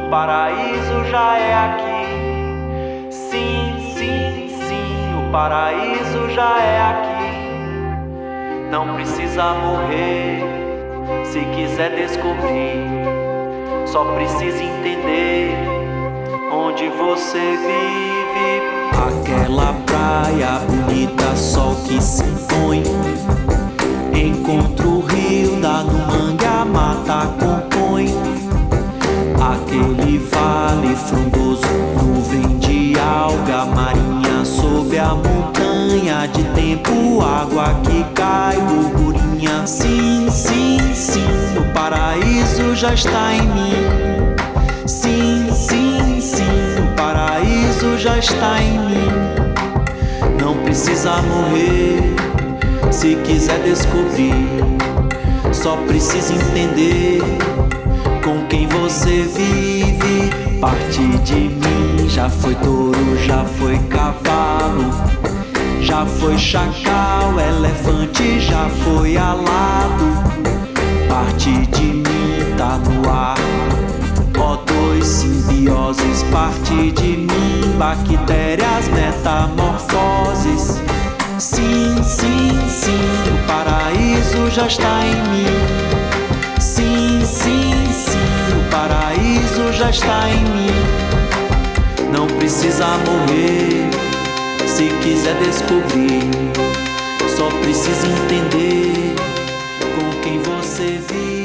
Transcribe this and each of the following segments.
paraíso já é aqui. Sim, sim, sim, o paraíso já é aqui. Não precisa morrer se quiser descobrir. Só precisa entender onde você vive. Aquela praia bonita, sol que se põe. Encontra o rio, dá no mangue, a mata compõe. Aquele vale frondoso, nuvem de alga marinha. Sob a montanha de tempo, água que cai, burburinha. Sim, sim, sim, o paraíso já está em mim. Sim, sim, sim, o paraíso já está em mim. Não precisa morrer se quiser descobrir. Só precisa entender com quem você vive. Parte de mim já foi touro, já foi cavalo, já foi chacal, elefante, já foi alado. Parte de mim tá no ar. O2, simbioses, parte de mim, bactérias, metamorfoses. Sim, sim, sim, o paraíso já está em mim. Sim, sim, sim, o paraíso já está em mim. Não precisa morrer se quiser descobrir. Só precisa entender com quem você vive.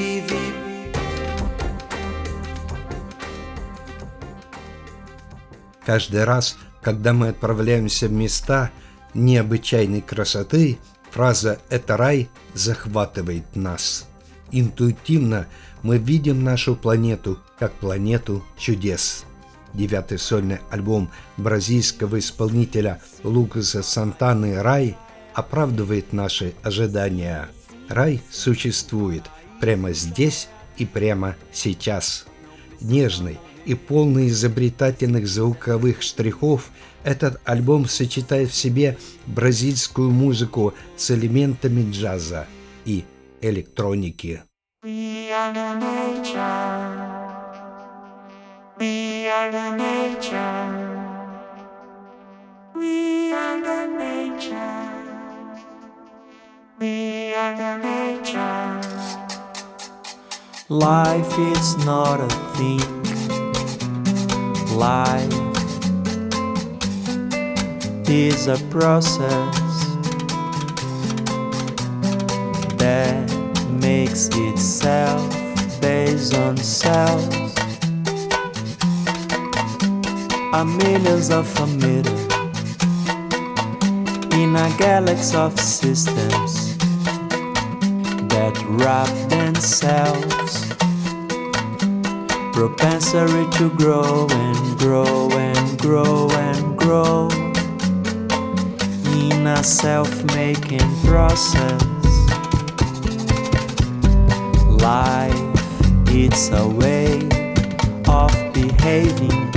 Каждый раз, когда мы отправляемся в места необычайной красоты, фраза «это рай» захватывает нас. Интуитивно мы видим нашу планету как планету чудес. 9-й сольный альбом бразильского исполнителя Лукаса Сантаны «Рай» оправдывает наши ожидания. Рай существует прямо здесь и прямо сейчас. Нежный и полный изобретательных звуковых штрихов, этот альбом сочетает в себе бразильскую музыку с элементами джаза и электроники. We are the nature. We are the nature. We are the nature. We are the nature. Life is not a thing. Life is a process that makes itself based on cells. Are millions of a meter in a galaxy of systems that wrap themselves. Propensity to grow and grow and grow and grow in a self-making process. Life, it's a way of behaving.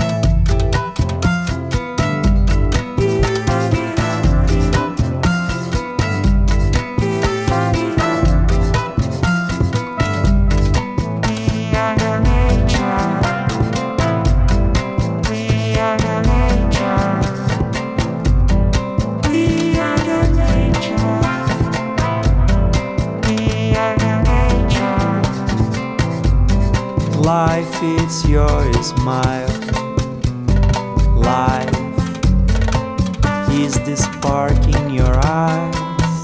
Life, it's your smile. Life is the spark in your eyes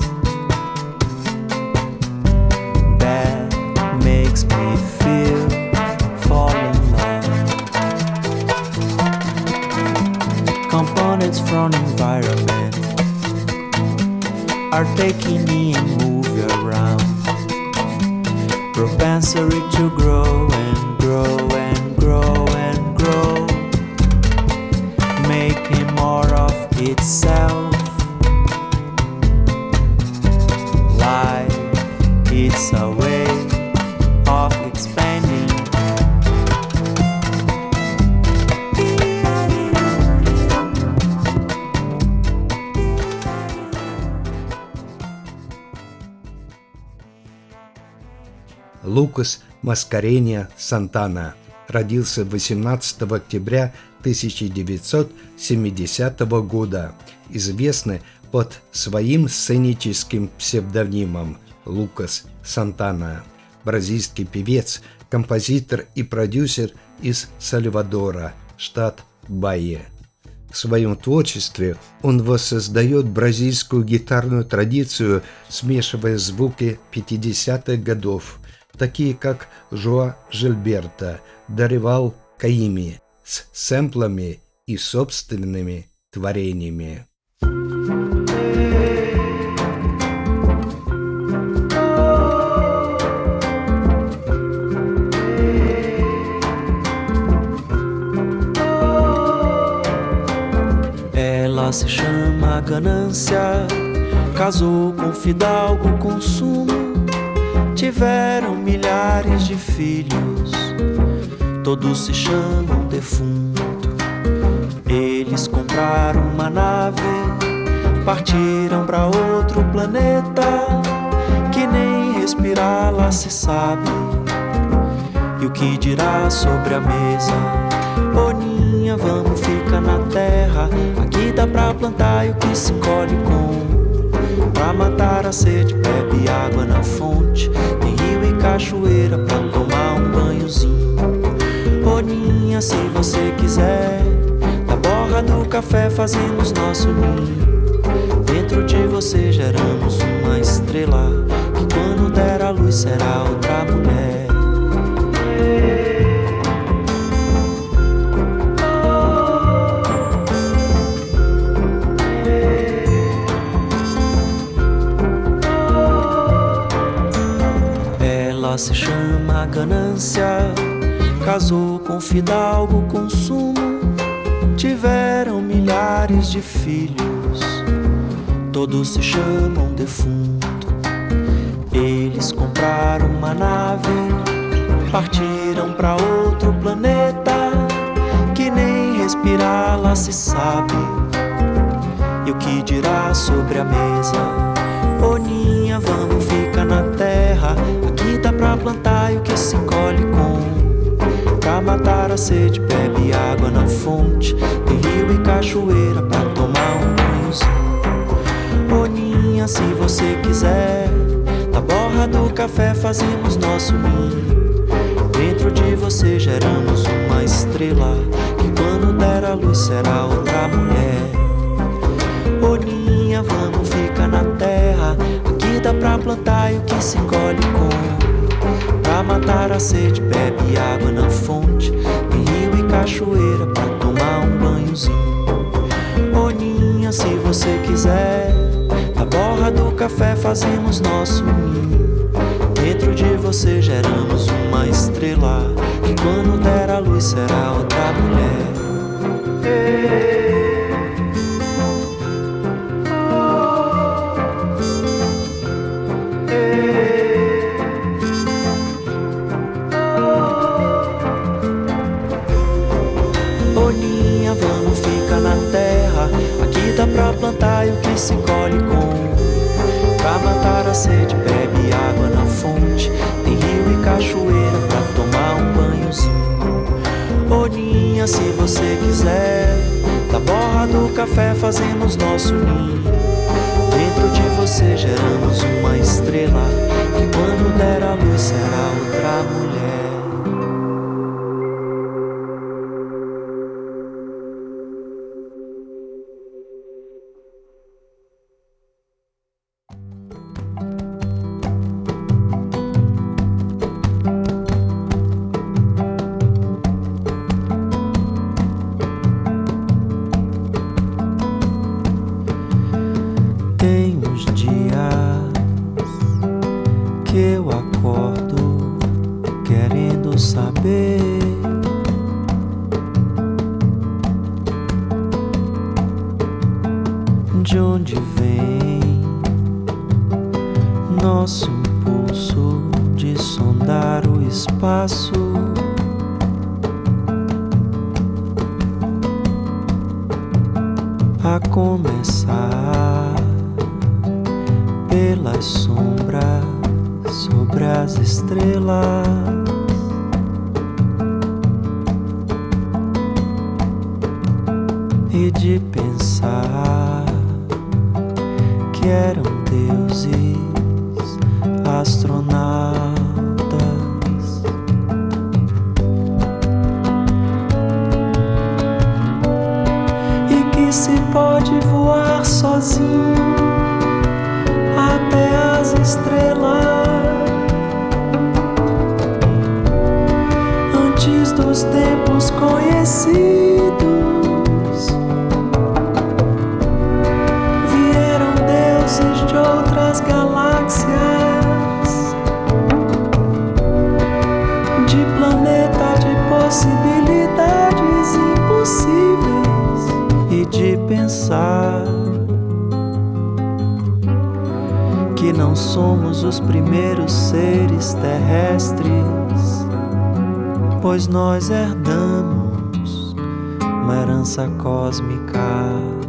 that makes me feel fall in love. Components from environment are taking me and move you around. Propensity to grow and grow and grow and grow, making more of itself. Life, it's a way of expanding. Лукас Маскаренья Сантана. родился 18 октября 1970 года, известный под своим сценическим псевдонимом Лукас Сантана, бразильский певец, композитор и продюсер из Сальвадора, штат Бахия. В своем творчестве он воссоздает бразильскую гитарную традицию, смешивая звуки 50-х годов, такие как Жоа Жильберто, Доривал Каими, с сэмплами и собственными творениями. Ela se chama ganância, casou com fidalgo consumo, tiveram milhares de filhos, todos se chamam defunto. Eles compraram uma nave, partiram pra outro planeta, que nem respirar lá se sabe. E o que dirá sobre a mesa? Boninha, vamos ficar na terra, aqui dá pra plantar e o que se colhe com. Pra matar a sede, bebe água na fonte, tem rio e cachoeira pra tomar um banhozinho. Boninha, se você quiser, da borra do café fazemos nosso ninho. Dentro de você geramos uma estrela, que quando der a luz será outra mulher. Ela se chama ganância, casou com fidalgo consumo, tiveram milhares de filhos, todos se chamam defunto. Eles compraram uma nave, partiram pra outro planeta, que nem respirar lá se sabe. E o que dirá sobre a mesa? Boninha, vamos ficar na terra, aqui dá pra plantar e o que se colhe com. Pra matar a sede, bebe água na fonte, tem rio e cachoeira pra tomar um banhozinho. Boninha, se você quiser, da borra do café fazemos nosso ninho. Dentro de você geramos uma estrela, que quando der a luz será outra mulher. Boninha, vamos ficar na terra, aqui dá pra plantar e o que se colhe com. Pra matar a sede, bebe água na fonte, tem rio e cachoeira pra tomar um banhozinho. Boninha, se você quiser, da borra do café fazemos nosso ninho. Dentro de você geramos uma estrela, que quando der a luz será outra mulher. Boninha, vamos ficar na terra, aqui dá pra plantar e o que se colhe com. Pra matar a sede, bebe água na fonte, tem rio e cachoeira pra tomar um banhozinho. Boninha, se você quiser, da borra do café fazemos nosso ninho. Dentro de você geramos uma estrela, que quando der a luz será outra mulher. Tem uns dias que eu acordo querendo saber de onde vem nosso impulso de sondar o espaço. A começar pelas sombras sobre as estrelas. e de pensar que eram deuses, astronautas, e que se pode voar sozinho até as estrelas antes dos tempos conhecidos. Vieram deuses de outras galáxias, de planeta de possibilidades impossíveis, e de pensar que não somos os primeiros seres terrestres, pois nós herdamos uma herança cósmica.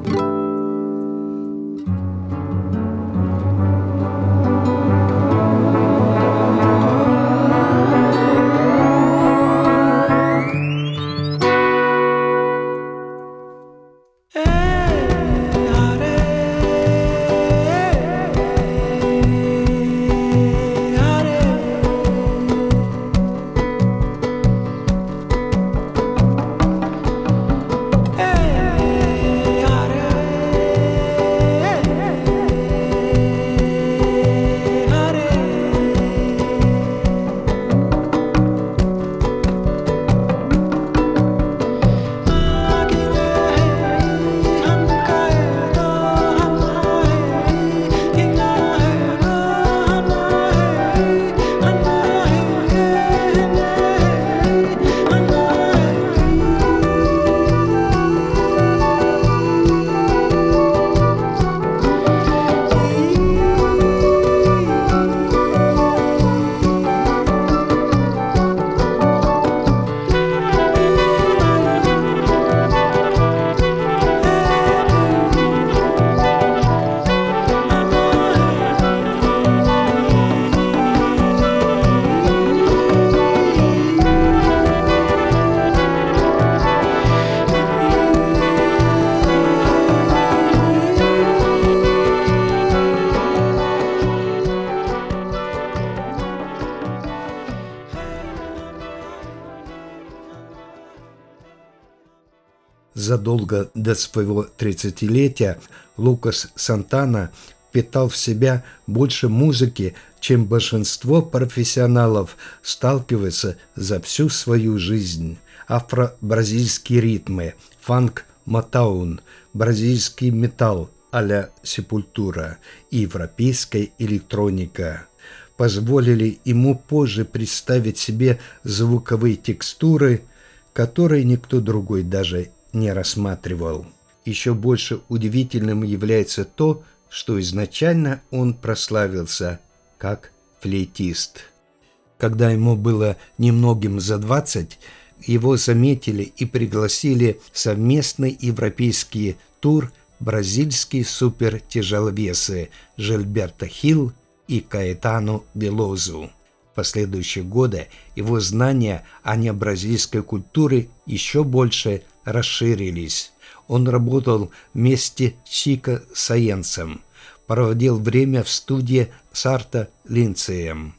Задолго до своего 30-летия Лукас Сантана впитал в себя больше музыки, чем большинство профессионалов сталкиваются за всю свою жизнь. Афро-бразильские ритмы, фанк, мотаун, бразильский металл а-ля Сепультура и европейская электроника позволили ему позже представить себе звуковые текстуры, которые никто другой даже не рассматривал. Еще больше удивительным является то, что изначально он прославился как флейтист. Когда ему было немногим за 20, его заметили и пригласили в совместный европейский тур бразильские супертяжеловесы Жильберто Хилл и Каэтано Велозу. В последующие годы его знания о бразильской культуре еще больше расширились. Он работал вместе с Чико Саенсом, проводил время в студии с Арто Линцеем.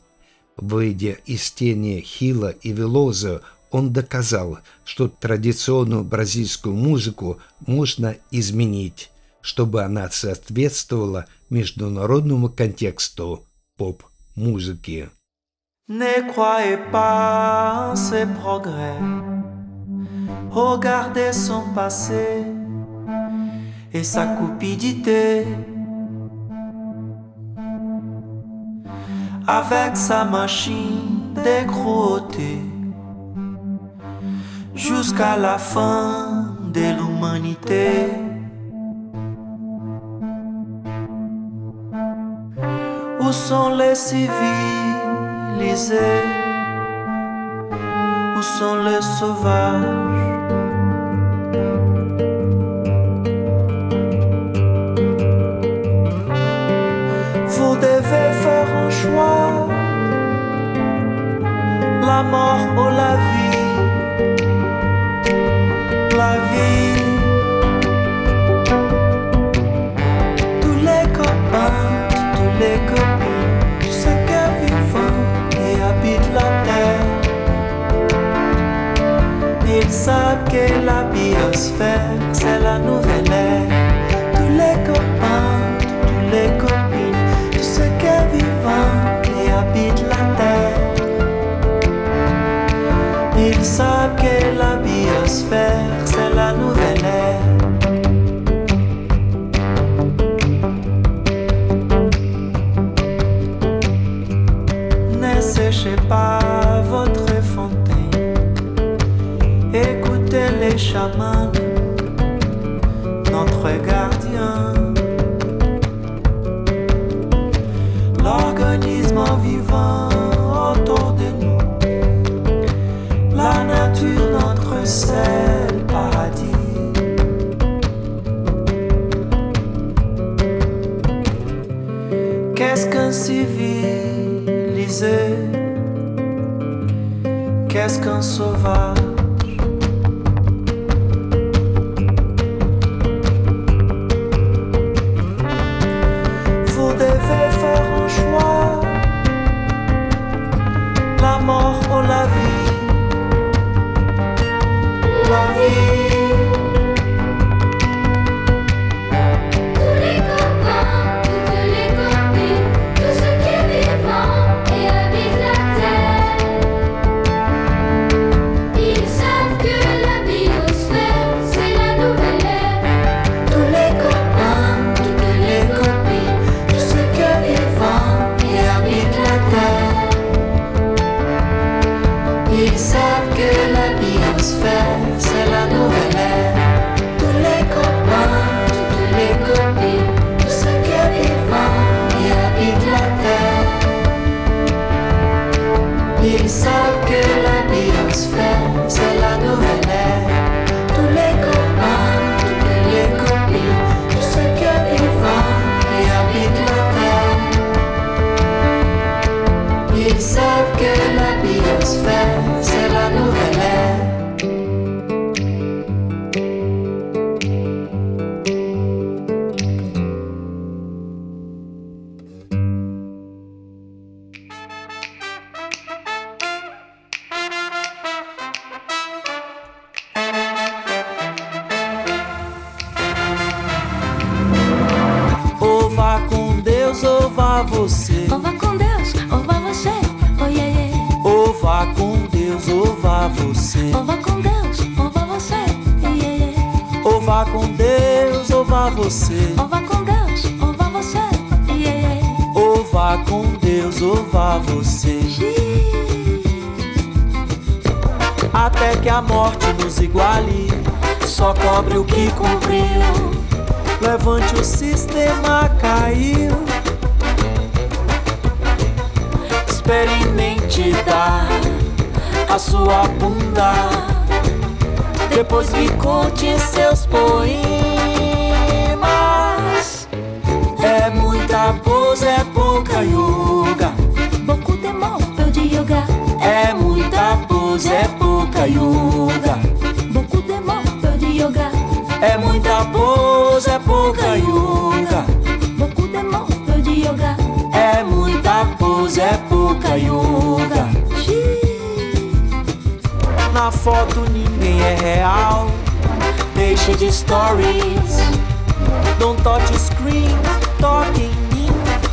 Выйдя из тени Хилла и Велозу, он доказал, что традиционную бразильскую музыку можно изменить, чтобы она соответствовала международному контексту поп-музыки. Ne croyez pas en ses progrès, regardez son passé et sa cupidité. Avec sa machine décrottée jusqu'à la fin de l'humanité. Où sont les civilisés? Où sont les sauvages? Vous devez faire un choix, la mort ou la vie. La vie biosphère, c'est la nouvelle ère. Tous les copains, toutes les copines, tous ceux qui vivent et habitent la terre, ils savent que la biosphère, c'est la nouvelle ère. Ne séchez pas votre fontaine, écoutez les chamans, notre gardien, l'organisme vivant autour de nous, la nature, notre seul paradis. Qu'est-ce qu'un civilisé? Qu'est-ce qu'un sauvage? Vous devez faire un choix, la mort ou la vie. La vie. Tous les copains, toutes les copines, tous ceux qui vivent et habitent la terre, ils savent que la biosphère, c'est la nouvelle ère. Tous les copains, toutes les copines, tous ceux qui vivent et habitent la terre, ils savent que la biosphère, c'est la nouvelle ère. Tous les copains, toutes les copines, tous ceux qui vivent et habitent la terre, ils savent que la biosphère, c'est la nouvelle ère. Tous les copains, toutes les copines, tous ceux qui vivent et habitent la terre, ils savent que la biosphère, c'est la nouvelle ère. Ou vá com Deus, ou vá você. Ou vá com Deus, ou vá você, oh yeah, yeah. Ou vá com Deus, ou vá você. Ou vá com Deus, ou vá você, yeah, yeah. Ou vá com Deus, ou vá você. Ou vá com Deus, ou vá você, yeah, yeah. Ou vá com Deus, ou vá você. Até que a morte nos iguale, só cobre o que cumpriu. Levante, o sistema caiu. Experimente dar a sua bunda, depois me conte seus poemas. É muita pose, é pouca yoga. Beaucoup de mots, peu de yoga. É muita pose, é pouca yoga. Beaucoup de mots, peu de yoga. É muita pose, é pouca yoga. Beaucoup de mots, peu de yoga. É muita pose, é pouca yoga. Na foto ninguém é real. Deixe de stories. Don't touch screen, toque em mim.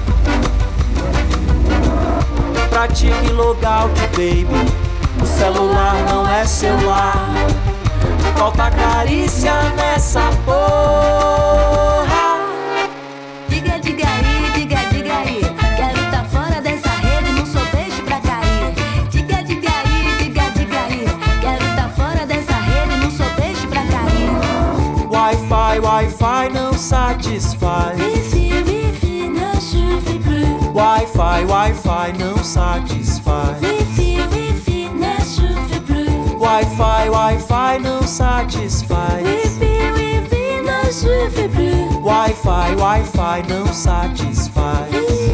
Pratique logout, baby. O celular não é celular. Falta carícia nessa porra. Diga, diga aí, diga, diga aí. Quero tá fora dessa rede, não sou peixe pra cair. Diga, diga aí, diga, diga aí. Quero tá fora dessa rede, não sou peixe pra cair. Wi-Fi, Wi-Fi não satisfaz. Wi-Fi, Wi-Fi ne suffit plus. Wi-Fi, Wi-Fi não satisfaz. Wi-Fi, Wi-Fi ne suffit plus. Wi-Fi, Wi-Fi não satisfaz. Wi-Fi, Wi-Fi ne suffit plus. Wi-Fi, Wi-Fi não satisfaz.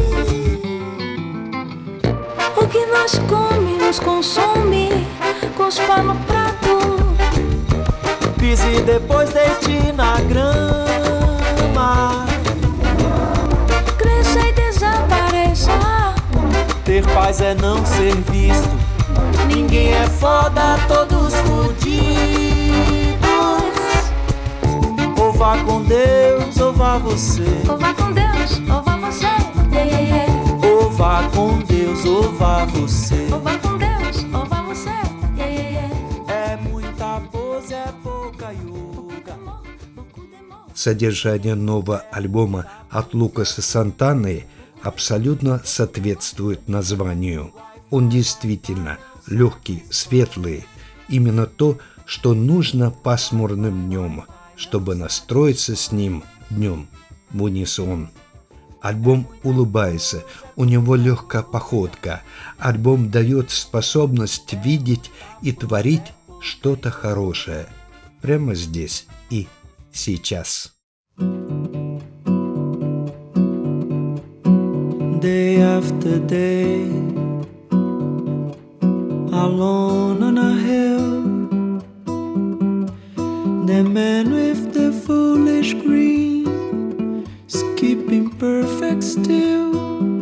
O que nós comemos consome, cuspa no prato. Pise e depois deite na grama. Cresça e desapareça. Ter paz é não ser visto. Ninguém é foda, todos fudidos. vá com Deus, ou vá você. Ou vá com Deus, ou vá você. Yeah, yeah, yeah. Ou vá com Deus, ou vá você. Ou vá com Deus, ou vá você. Yeah, yeah, yeah. É muita pose, é pouca yoga. Содержание нового альбома от Лукаса Сантаны абсолютно соответствует названию. Он действительно легкий, светлый, именно то, что нужно пасмурным днем, чтобы настроиться с ним днем в унисон. Альбом улыбается, у него легкая походка. Альбом дает способность видеть и творить что-то хорошее прямо здесь и сейчас. Day after day, alone on a hill, the man with the foolish grin is keeping perfect still,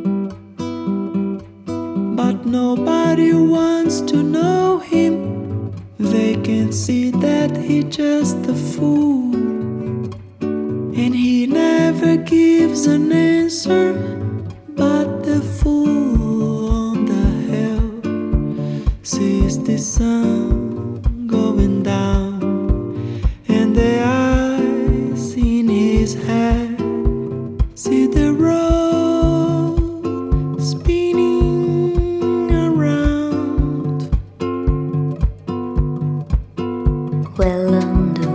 but nobody wants to know him. They can see that he's just a fool, and he never gives an answer. But the fool on the hill sees the sun going down, and the eyes in his head see the road spinning around. Well on the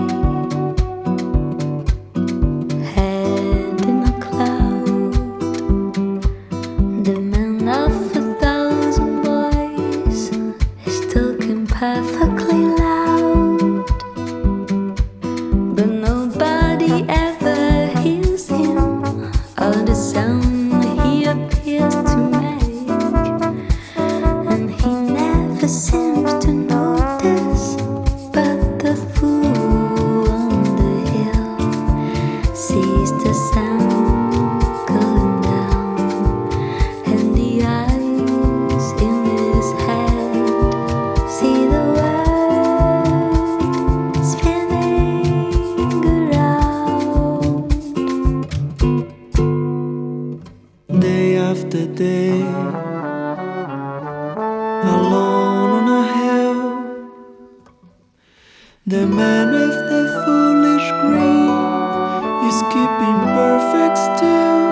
way, head in a cloud, the man of 1,000 voices is talking perfectly loud, but nobody ever hears him or the sound he appears to make, and he never seems to notice. But the fool on the hill sees the sun going down, and the eyes in his head see the world spinning around. Day after day, alone on a hill, the man with the foolish grin is keeping perfect still,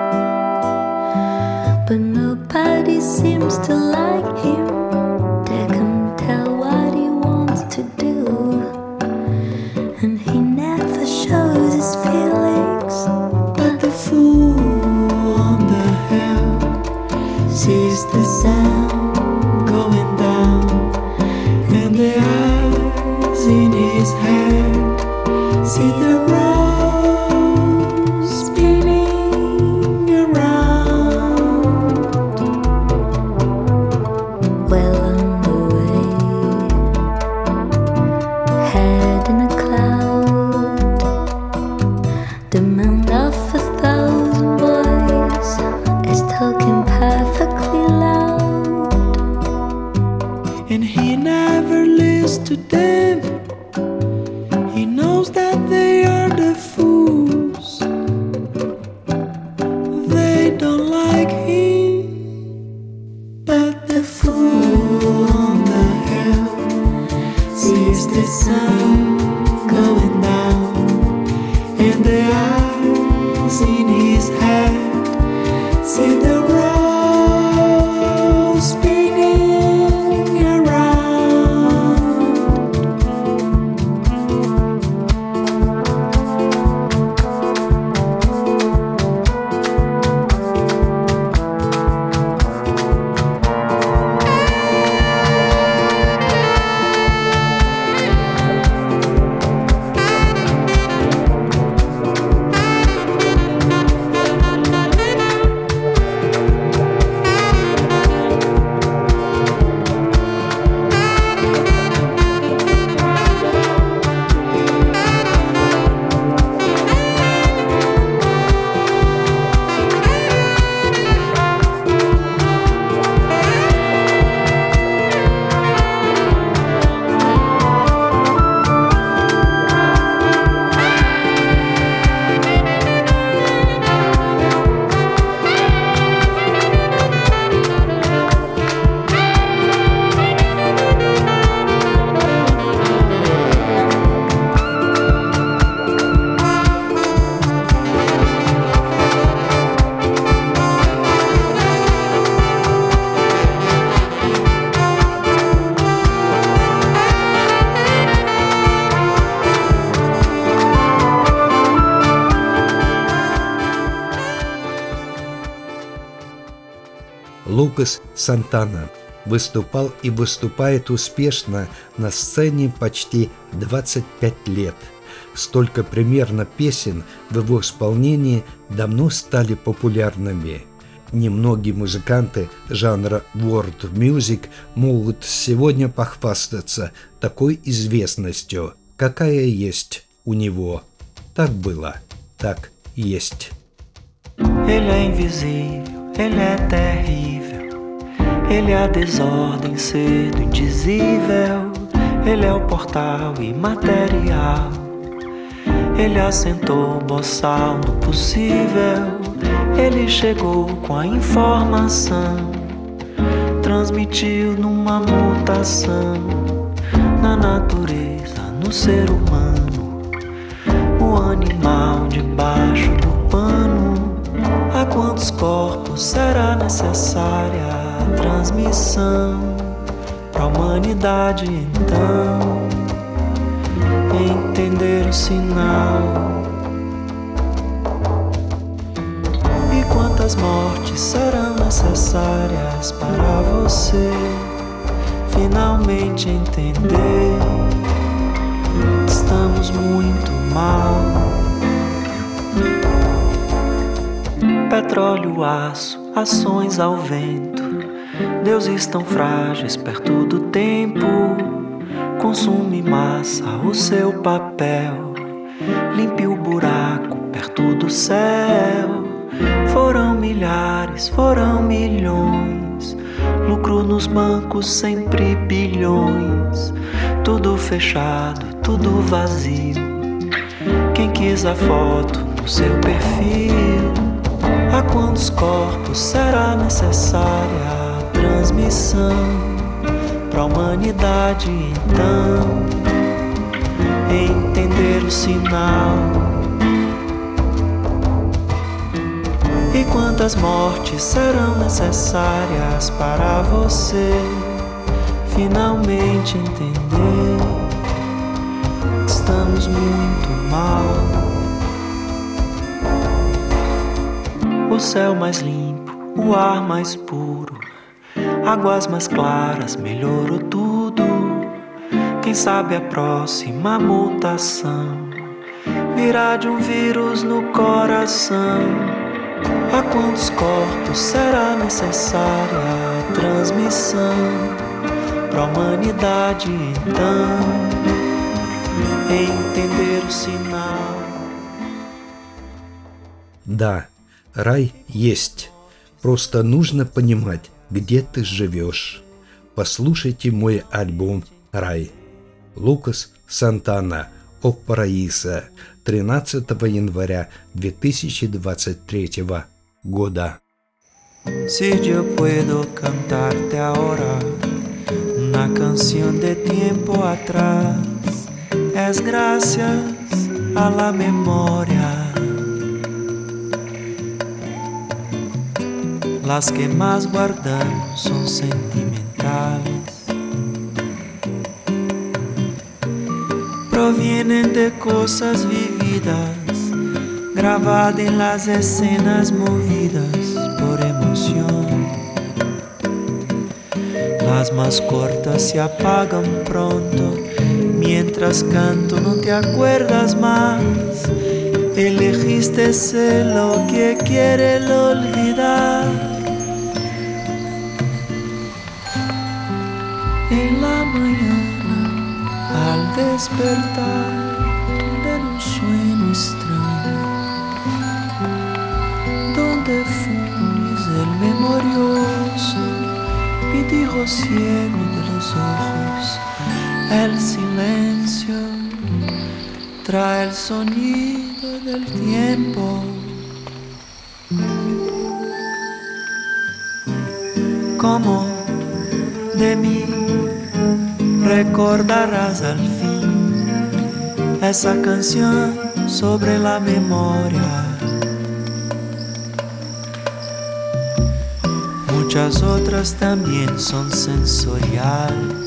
But nobody seems to like him. They can't tell what he wants to do, and he never shows his feelings. but the fool on the hill sees the sun going down, and the eyes in his head see the road spinning around. Well on the way, head in a cloud, the man of 1,000 voices is talking perfectly loud, Лукас Сантана выступал и выступает успешно на сцене почти 25 лет. Столько примерно песен в его исполнении давно стали популярными. Немногие музыканты жанра world music могут сегодня похвастаться такой известностью, какая есть у него. Так было, так есть. Ele é invisível, ele é terrível. Ele é a desordem, ser do indizível. Ele é o portal imaterial. Ele assentou o boçal no possível. Ele chegou com a informação, transmitiu numa mutação na natureza, no ser humano, o animal debaixo do pano. A quantos corpos será necessária a transmissão pra humanidade então entender o sinal? E quantas mortes serão necessárias para você finalmente entender? Estamos muito mal. Petróleo, aço, ações ao vento, deuses tão frágeis perto do tempo. Consume massa o seu papel, limpe o buraco perto do céu. Foram milhares, foram milhões, lucro nos bancos sempre bilhões. Tudo fechado, tudo vazio. Quem quis a foto no seu perfil? A quantos corpos será necessária a transmissão pra humanidade então entender o sinal? E quantas mortes serão necessárias para você finalmente entender? Estamos muito mal. O céu mais limpo, o ar mais puro, águas mais claras, melhorou tudo. Quem sabe a próxima mutação virá de um vírus no coração. A quantos corpos será necessária a transmissão pra humanidade então entender o sinal? Да, рай есть. Просто нужно понимать, где ты живешь. Послушайте мой альбом «Рай». Лукас Сантана, О Параиса, 13 января 2023 года. Si yo puedo cantarte ahora una canción de tiempo atrás, es gracias a la memoria. Las que más guardamos son sentimentales, provienen de cosas vividas, grabadas en las escenas movidas por emoción. Las más cortas se apagan pronto, mientras canto no te acuerdas más. Elegiste ser lo que quiere el olvidar. En la mañana, al despertar de un sueño extraño, donde funes el memorioso y dijo ciego de los ojos, el silencio trae el sonido del tiempo. Como de mí recordarás al fin esa canción sobre la memoria. Muchas otras también son sensoriales.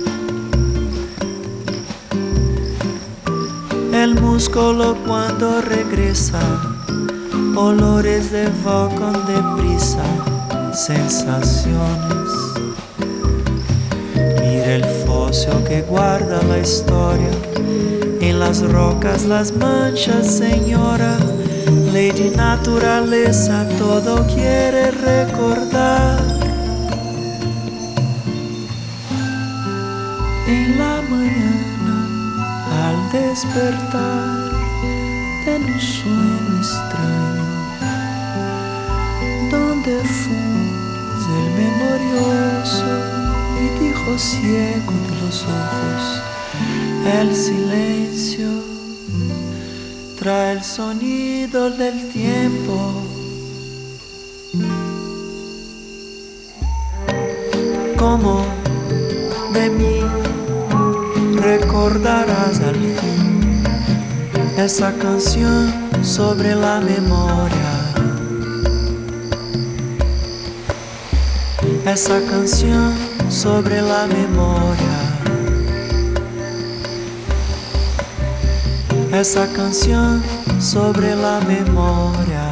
El músculo cuando regresa, olores evocan deprisa sensaciones. Mira el fósil que guarda la historia, en las rocas las manchas, señora. Lady naturaleza todo quiere recordar. En la mañana al despertar de un sueño extraño, donde fuimos el memorioso, y dijo ciego de los ojos, el silencio trae el sonido del tiempo. Como de mí recordarás al fin esa canción sobre la memoria, esa canción sobre la memoria, esa canción sobre la memoria.